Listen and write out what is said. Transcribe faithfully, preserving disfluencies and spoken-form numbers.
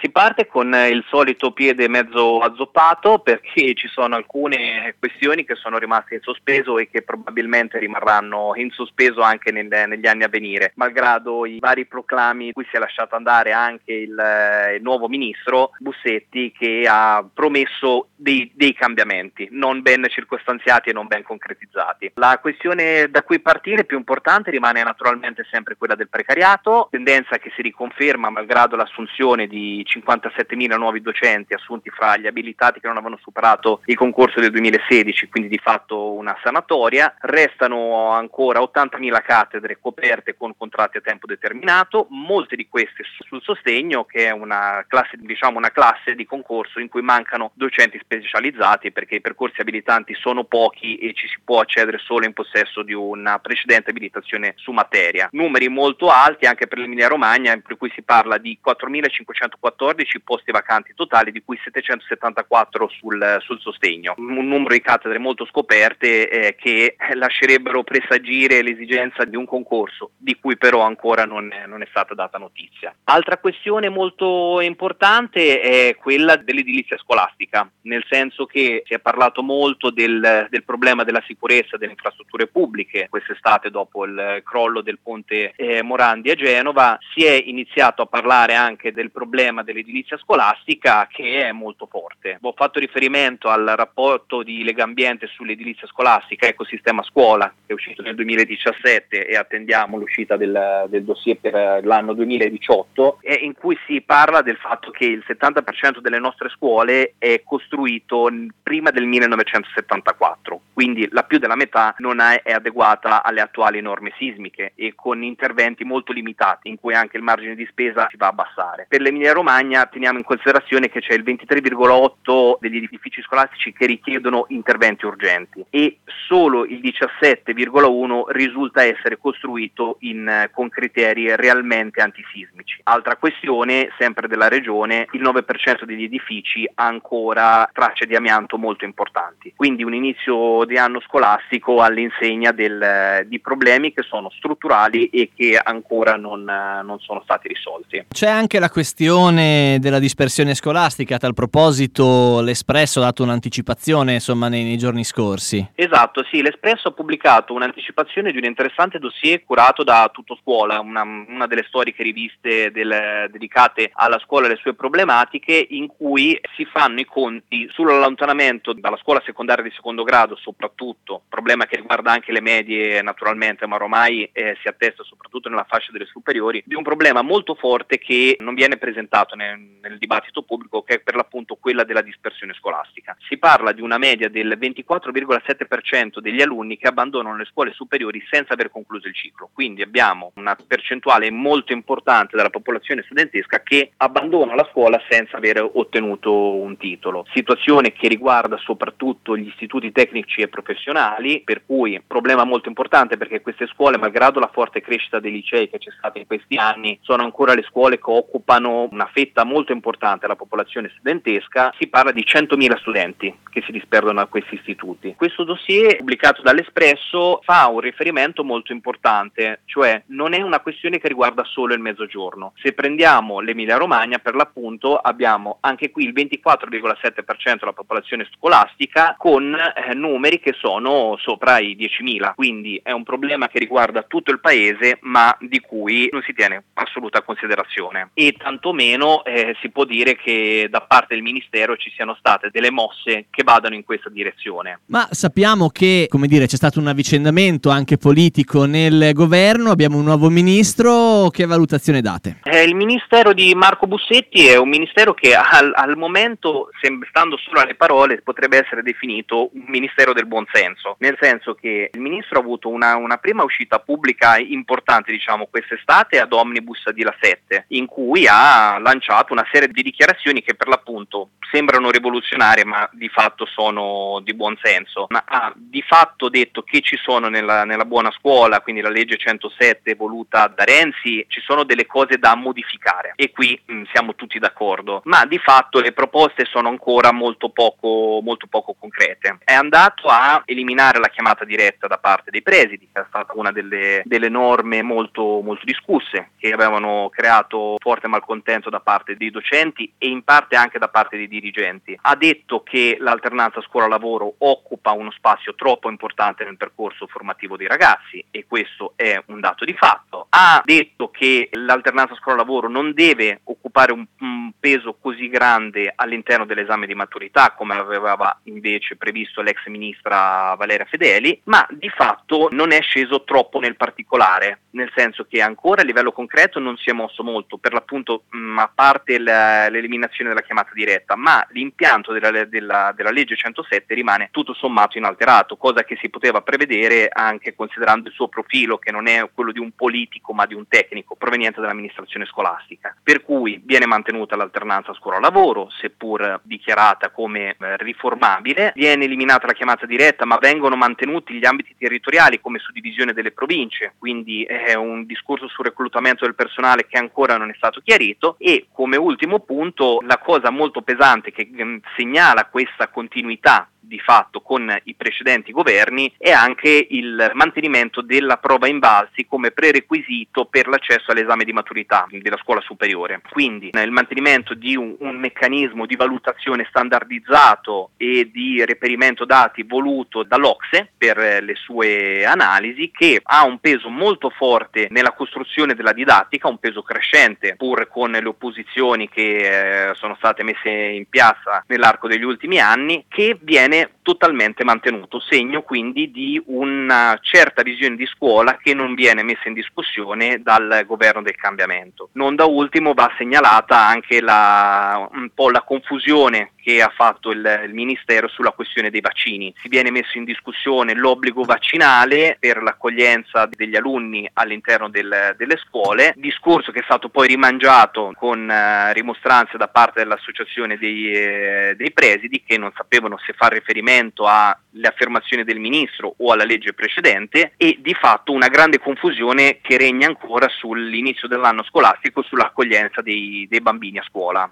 si parte con il solito piede mezzo azzoppato, perché ci sono alcune questioni che sono rimaste in sospeso e che probabilmente rimarranno in sospeso anche nel, negli anni a venire, malgrado i vari proclami cui si è lasciato andare anche il, il nuovo ministro Bussetti, che ha promesso dei, dei cambiamenti non ben circostanziati e non ben concretizzati. La questione da cui partire più importante rimane naturalmente sempre quella del precariato, tendenza che si riconferma malgrado l'assunzione di cinquantasettemila nuovi docenti assunti fra gli abilitati che non avevano superato il concorso del duemilasedici, quindi di fatto una sanatoria. Restano ancora ottantamila cattedre coperte con contratti a tempo determinato, molte di queste sul sostegno, che è una classe, diciamo una classe di concorso in cui mancano docenti specializzati, perché i percorsi abilitanti sono pochi e ci si può accedere solo in possesso di una precedente abilitazione su materia. Numeri molto alti anche per l'Emilia Romagna, per cui si parla di quattromilacinquecentoquattordici posti vacanti totali, di cui settecentosettantaquattro sul, sul sostegno. Un numero di cattedre molto scoperte eh, che lascerebbero presagire l'esigenza di un concorso di cui però ancora non è, non è stata data notizia. Altra questione molto importante è quella dell'edilizia scolastica, nel senso che si è parlato molto del, del problema della sicurezza delle infrastrutture pubbliche. Quest'estate, dopo il crollo del ponte eh, Morandi a Genova, si è iniziato a parlare anche del problema dell'edilizia scolastica, che è molto forte. Ho fatto riferimento al rapporto di Legambiente sull'edilizia scolastica, Ecosistema Scuola, che è uscito nel duemiladiciassette e attendiamo l'uscita del, del dossier per l'anno duemiladiciotto, e in cui si parla del fatto che il settanta per cento delle nostre scuole è costruito prima del millenovecentosettantaquattro, quindi la più della metà non è, è adeguata alle attuali norme sismiche e con interventi molto limitati, in cui anche il margine di spesa si va a abbassare. Per l'Emilia Romagna teniamo in considerazione che c'è il ventitré virgola otto degli edifici scolastici che richiedono interventi urgenti e solo il diciassette virgola uno risulta essere costruito in, con criteri realmente antisismici. Altra questione, sempre della regione, il nove per cento degli edifici ha ancora tracce di amianto molto importanti, quindi un inizio di anno scolastico all'insegna del, di problemi che sono strutturali e che ancora non, non sono stati risolti. C'è anche la questione della dispersione scolastica. A tal proposito l'Espresso ha dato un'anticipazione insomma nei, nei giorni scorsi. Esatto, sì, l'Espresso ha pubblicato un'anticipazione di un interessante dossier curato da Tutto Scuola, una, una delle storiche riviste del, dedicate alla scuola e alle sue problematiche, in cui si fanno i conti sull'allontanamento dalla scuola secondaria di secondo grado, soprattutto, problema che riguarda anche le medie naturalmente, ma ormai eh, si attesta soprattutto nella fascia delle superiori, di un problema molto forte che non viene presentato nel, nel dibattito pubblico, che è per l'appunto quella della dispersione scolastica. Si parla di una media del ventiquattro virgola sette per cento degli alunni che abbandonano le scuole superiori senza aver concluso il ciclo, quindi abbiamo una percentuale molto importante della popolazione studentesca che abbandona la scuola senza aver ottenuto un titolo. Situazione che riguarda soprattutto gli istituti tecnici e professionali, per cui problema molto importante, perché queste scuole, malgrado la forte crescita dei licei che c'è stata in questi anni, sono ancora le scuole che occupano una fetta molto importante della popolazione studentesca. Si parla di centomila studenti che si disperdono a questi istituti. Questo dossier pubblicato dall'Espresso fa un riferimento molto importante, cioè non è una questione che riguarda solo il Mezzogiorno. Se prendiamo l'Emilia Romagna, per l'appunto abbiamo anche qui il ventiquattro virgola sette per cento della popolazione scolastica con eh, numeri che sono sopra i diecimila, quindi è un problema che riguarda tutto il paese ma di cui non si tiene assoluta considerazione, e tantomeno eh, si può dire che da parte del Ministero ci siano state delle mosse che vadano in questa direzione. Ma sappiamo che, come dire, c'è stato un avvicendamento anche politico nel governo, abbiamo un nuovo ministro, che valutazione date? Eh, il ministero di Marco Bussetti è un ministero che al, al momento, stando solo alle parole, potrebbe essere definito un ministero del buonsenso, nel senso che il ministro ha avuto una, una prima uscita pubblica importante, diciamo, quest'estate ad Omnibus di La sette, in cui ha lanciato una serie di dichiarazioni che per l'appunto sembrano rivoluzionarie ma di fatto sono di buon senso, ma ha di fatto detto che ci sono nella, nella buona scuola, quindi la legge centosette voluta da Renzi, ci sono delle cose da modificare e qui mh, siamo tutti d'accordo, ma di fatto le proposte sono ancora molto poco, molto poco concrete. È andato a eliminare la chiamata diretta da parte dei presidi, che è stata una delle, delle norme molto, molto discusse, che avevano creato forte malcontento da parte dei docenti e in parte anche da parte dei dirigenti. Ha detto che l'alternanza scuola-lavoro occupa uno spazio troppo importante nel percorso formativo dei ragazzi e questo è un dato di fatto. Ha detto che l'alternanza scuola-lavoro non deve occupare un, un peso così grande all'interno dell'esame di maturità come aveva invece previsto l'ex ministra Valeria Fedeli, ma di fatto non è sceso troppo nel particolare, nel senso che ancora a livello concreto non si è mosso molto, per l'appunto mh, a parte la, l'eliminazione della chiamata diretta, ma l'impianto della, della, della legge centosette rimane tutto sommato inalterato, cosa che si poteva prevedere anche considerando il suo profilo, che non è quello di un politico ma di un tecnico proveniente dall'amministrazione scolastica. Per cui viene mantenuta l'alternanza scuola-lavoro, seppur dichiarata come eh, riformabile, viene eliminata la chiamata diretta, ma vengono mantenuti gli ambiti territoriali come suddivisione delle province, quindi è un discorso sul reclutamento del personale che ancora non è stato chiarito. E come ultimo punto la cosa molto pesante che mh, segnala questa continuità di fatto con i precedenti governi è anche il mantenimento della prova Invalsi come prerequisito per l'accesso all'esame di maturità della scuola superiore. Quindi il mantenimento di un, un meccanismo di valutazione standardizzato e di reperimento dati voluto dall'Ocse per le sue analisi, che ha un peso molto forte nella costruzione della didattica, un peso crescente pur con le opposizioni che eh, sono state messe in piazza nell'arco degli ultimi anni, che viene totalmente mantenuto, segno quindi di una certa visione di scuola che non viene messa in discussione dal governo del cambiamento. Non da ultimo va segnalata anche la, un po' la confusione che ha fatto il, il Ministero sulla questione dei vaccini. Si viene messo in discussione l'obbligo vaccinale per l'accoglienza degli alunni all'interno del, delle scuole, discorso che è stato poi rimangiato con eh, rimostranze da parte dell'associazione dei, eh, dei presidi, che non sapevano se far riferimento alle affermazioni del ministro o alla legge precedente, e di fatto una grande confusione che regna ancora sull'inizio dell'anno scolastico sull'accoglienza dei, dei bambini a scuola.